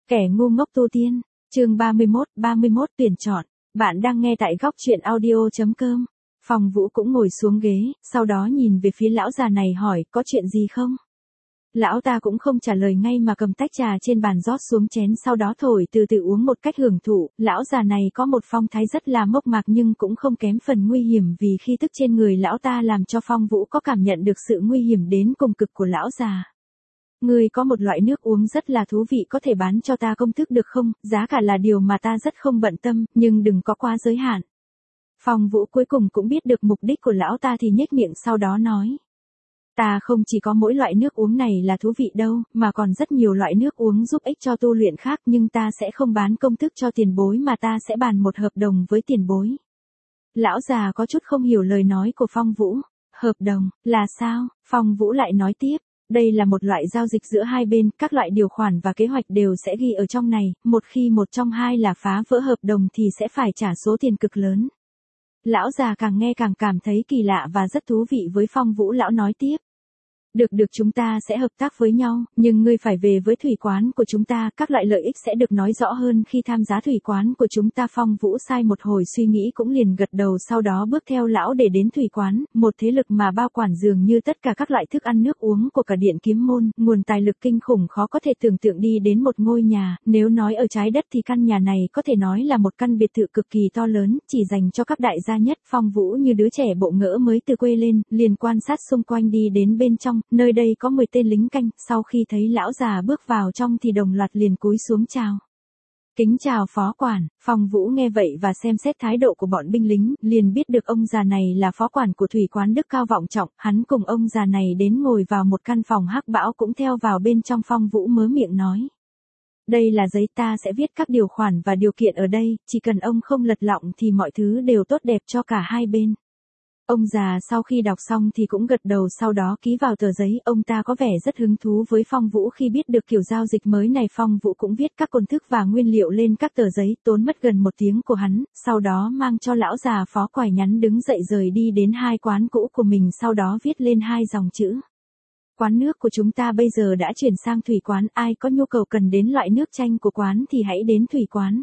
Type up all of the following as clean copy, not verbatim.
Kẻ ngu ngốc tu tiên, chương 31 tuyển chọn, bạn đang nghe tại góc truyện audio.com. Phong Vũ cũng ngồi xuống ghế, sau đó nhìn về phía lão già này hỏi có chuyện gì không? Lão ta cũng không trả lời ngay mà cầm tách trà trên bàn rót xuống chén sau đó thổi từ từ uống một cách hưởng thụ. Lão già này có một phong thái rất là mộc mạc nhưng cũng không kém phần nguy hiểm vì khí tức trên người lão ta làm cho Phong Vũ có cảm nhận được sự nguy hiểm đến cùng cực của lão già. Ngươi có một loại nước uống rất là thú vị có thể bán cho ta công thức được không? Giá cả là điều mà ta rất không bận tâm, nhưng đừng có quá giới hạn. Phong Vũ cuối cùng cũng biết được mục đích của lão ta thì nhếch miệng sau đó nói. Ta không chỉ có mỗi loại nước uống này là thú vị đâu, mà còn rất nhiều loại nước uống giúp ích cho tu luyện khác nhưng ta sẽ không bán công thức cho tiền bối mà ta sẽ bàn một hợp đồng với tiền bối. Lão già có chút không hiểu lời nói của Phong Vũ. Hợp đồng, là sao? Phong Vũ lại nói tiếp. Đây là một loại giao dịch giữa hai bên, các loại điều khoản và kế hoạch đều sẽ ghi ở trong này, một khi một trong hai là phá vỡ hợp đồng thì sẽ phải trả số tiền cực lớn. Lão già càng nghe càng cảm thấy kỳ lạ và rất thú vị với Phong Vũ. Lão nói tiếp. Được chúng ta sẽ hợp tác với nhau, nhưng ngươi phải về với thủy quán của chúng ta, các loại lợi ích sẽ được nói rõ hơn khi tham gia thủy quán của chúng ta. Phong Vũ sai một hồi suy nghĩ cũng liền gật đầu sau đó bước theo lão để đến thủy quán, một thế lực mà bao quản dường như tất cả các loại thức ăn nước uống của cả Điện Kiếm Môn, nguồn tài lực kinh khủng khó có thể tưởng tượng đi đến một ngôi nhà, nếu nói ở trái đất thì căn nhà này có thể nói là một căn biệt thự cực kỳ to lớn, chỉ dành cho các đại gia nhất. Phong Vũ như đứa trẻ bộ ngỡ mới từ quê lên, liền quan sát xung quanh đi đến bên trong. Nơi đây có 10 tên lính canh, sau khi thấy lão già bước vào trong thì đồng loạt liền cúi xuống chào. Kính chào phó quản. Phong Vũ nghe vậy và xem xét thái độ của bọn binh lính, liền biết được ông già này là phó quản của thủy quán đức cao vọng trọng. Hắn cùng ông già này đến ngồi vào một căn phòng hắc bão cũng theo vào bên trong. Phong Vũ mớ miệng nói. Đây là giấy ta sẽ viết các điều khoản và điều kiện ở đây, chỉ cần ông không lật lọng thì mọi thứ đều tốt đẹp cho cả hai bên. Ông già sau khi đọc xong thì cũng gật đầu sau đó ký vào tờ giấy. Ông ta có vẻ rất hứng thú với Phong Vũ khi biết được kiểu giao dịch mới này. Phong Vũ cũng viết các công thức và nguyên liệu lên các tờ giấy, tốn mất gần 1 tiếng của hắn, sau đó mang cho lão già phó quải nhắn đứng dậy rời đi đến hai quán cũ của mình sau đó viết lên 2 dòng chữ. Quán nước của chúng ta bây giờ đã chuyển sang thủy quán, ai có nhu cầu cần đến loại nước chanh của quán thì hãy đến thủy quán.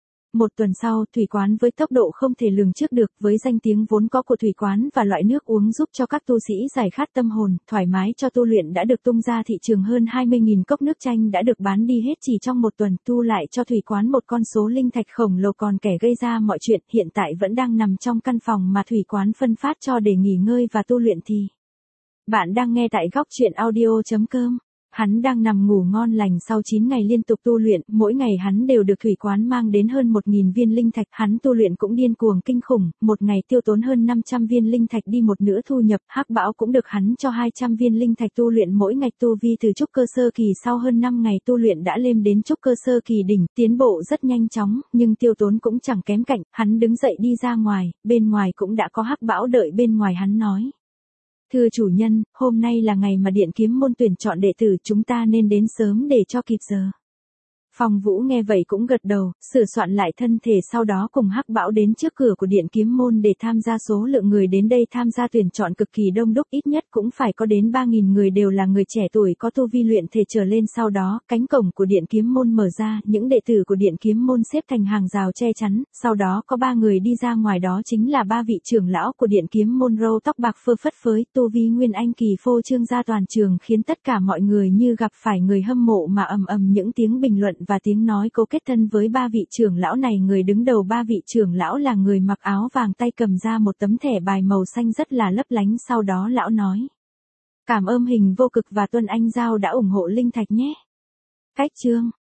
1 tuần sau, thủy quán với tốc độ không thể lường trước được với danh tiếng vốn có của thủy quán và loại nước uống giúp cho các tu sĩ giải khát tâm hồn, thoải mái cho tu luyện đã được tung ra thị trường. Hơn 20.000 cốc nước chanh đã được bán đi hết chỉ trong 1 tuần, tu lại cho thủy quán một con số linh thạch khổng lồ. Còn kẻ gây ra mọi chuyện hiện tại vẫn đang nằm trong căn phòng mà thủy quán phân phát cho để nghỉ ngơi và tu luyện thì. Bạn đang nghe tại góc truyện audio.com. Hắn đang nằm ngủ ngon lành sau 9 ngày liên tục tu luyện, mỗi ngày hắn đều được thủy quán mang đến hơn 1.000 viên linh thạch, hắn tu luyện cũng điên cuồng kinh khủng, một ngày tiêu tốn hơn 500 viên linh thạch đi một nửa thu nhập. Hắc Bão cũng được hắn cho 200 viên linh thạch tu luyện mỗi ngày, tu vi từ trúc cơ sơ kỳ sau hơn 5 ngày tu luyện đã lên đến trúc cơ sơ kỳ đỉnh, tiến bộ rất nhanh chóng, nhưng tiêu tốn cũng chẳng kém cạnh. Hắn đứng dậy đi ra ngoài, bên ngoài cũng đã có Hắc Bão đợi bên ngoài. Hắn nói. Thưa chủ nhân, hôm nay là ngày mà Điện Kiếm Môn tuyển chọn đệ tử, chúng ta nên đến sớm để cho kịp giờ. Phong Vũ nghe vậy cũng gật đầu, sửa soạn lại thân thể sau đó cùng Hắc Bão đến trước cửa của Điện Kiếm Môn để tham gia. Số lượng người đến đây tham gia tuyển chọn cực kỳ đông đúc, ít nhất cũng phải có đến 3.000 người, đều là người trẻ tuổi có tu vi luyện thể trở lên. Sau đó, cánh cổng của Điện Kiếm Môn mở ra, những đệ tử của Điện Kiếm Môn xếp thành hàng rào che chắn, sau đó có 3 người đi ra ngoài, đó chính là 3 vị trưởng lão của Điện Kiếm Môn, râu tóc bạc phơ phất phới, tu vi nguyên anh kỳ, phô trương ra toàn trường khiến tất cả mọi người như gặp phải người hâm mộ mà ầm ầm những tiếng bình luận và tiếng nói cố kết thân với 3 vị trưởng lão này. Người đứng đầu 3 vị trưởng lão là người mặc áo vàng, tay cầm ra một tấm thẻ bài màu xanh rất là lấp lánh, sau đó lão nói. Cảm ơn Hình Vô Cực và Tuân Anh Giao đã ủng hộ linh thạch nhé. Cách chương